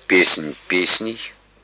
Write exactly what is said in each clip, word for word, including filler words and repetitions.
Песнь песней.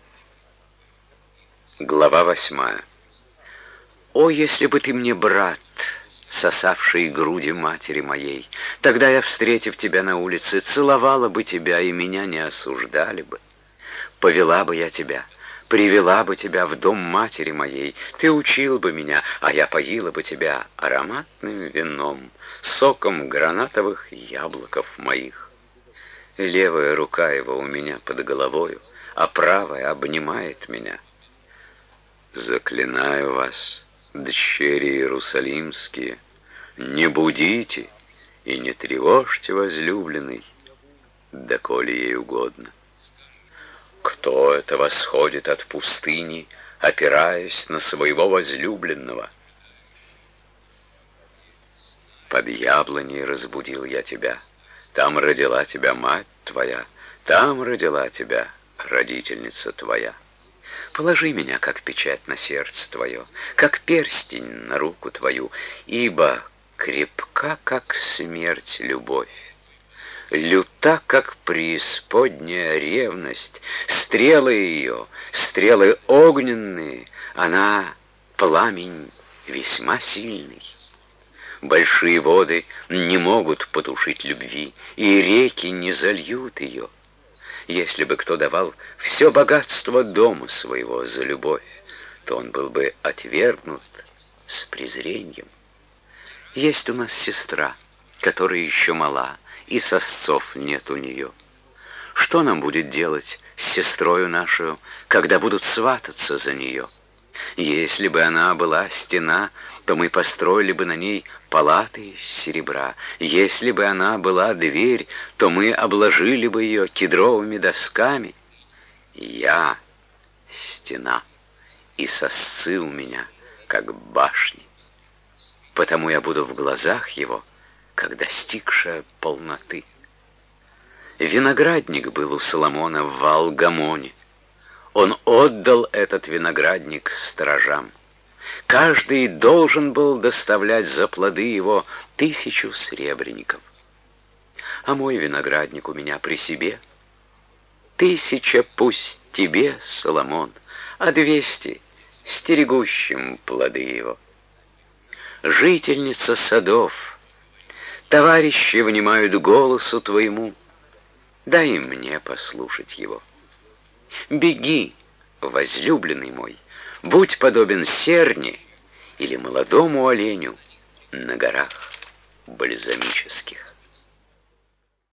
Глава восьмая. О, если бы ты мне брат, сосавший груди матери моей, тогда я, встретив тебя на улице, целовала бы тебя, и меня не осуждали бы. Повела бы я тебя, привела бы тебя в дом матери моей, ты учил бы меня, а я поила бы тебя ароматным вином, соком гранатовых яблоков моих. Левая рука его у меня под головою, а правая обнимает меня. Заклинаю вас, дщери иерусалимские, не будите и не тревожьте возлюбленный, доколе ей угодно. Кто это восходит от пустыни, опираясь на своего возлюбленного? Под яблоней разбудил я тебя, там родила тебя мать твоя, там родила тебя родительница твоя. Положи меня, как печать на сердце твое, как перстень на руку твою, ибо крепка, как смерть, любовь, люта, как преисподняя ревность, стрелы ее, стрелы огненные, она пламень весьма сильный. Большие воды не могут потушить любви, и реки не зальют ее. Если бы кто давал все богатство дома своего за любовь, то он был бы отвергнут с презрением. Есть у нас сестра, которая еще мала, и сосцов нет у нее. Что нам будет делать с сестрою нашу, когда будут свататься за нее? Если бы она была стена, то мы построили бы на ней палаты из серебра. Если бы она была дверь, то мы обложили бы ее кедровыми досками. Я стена, и сосцы у меня, как башни. Потому я буду в глазах его, как достигшая полноты. Виноградник был у Соломона в Ваал-Гамоне. Он отдал этот виноградник сторожам. Каждый должен был доставлять за плоды его тысячу сребреников. А мой виноградник у меня при себе. Тысяча пусть тебе, Соломон, а двести стерегущим плоды его. Жительница садов, товарищи внимают голосу твоему, дай мне послушать его. Беги, возлюбленный мой, будь подобен серне или молодому оленю на горах бальзамических.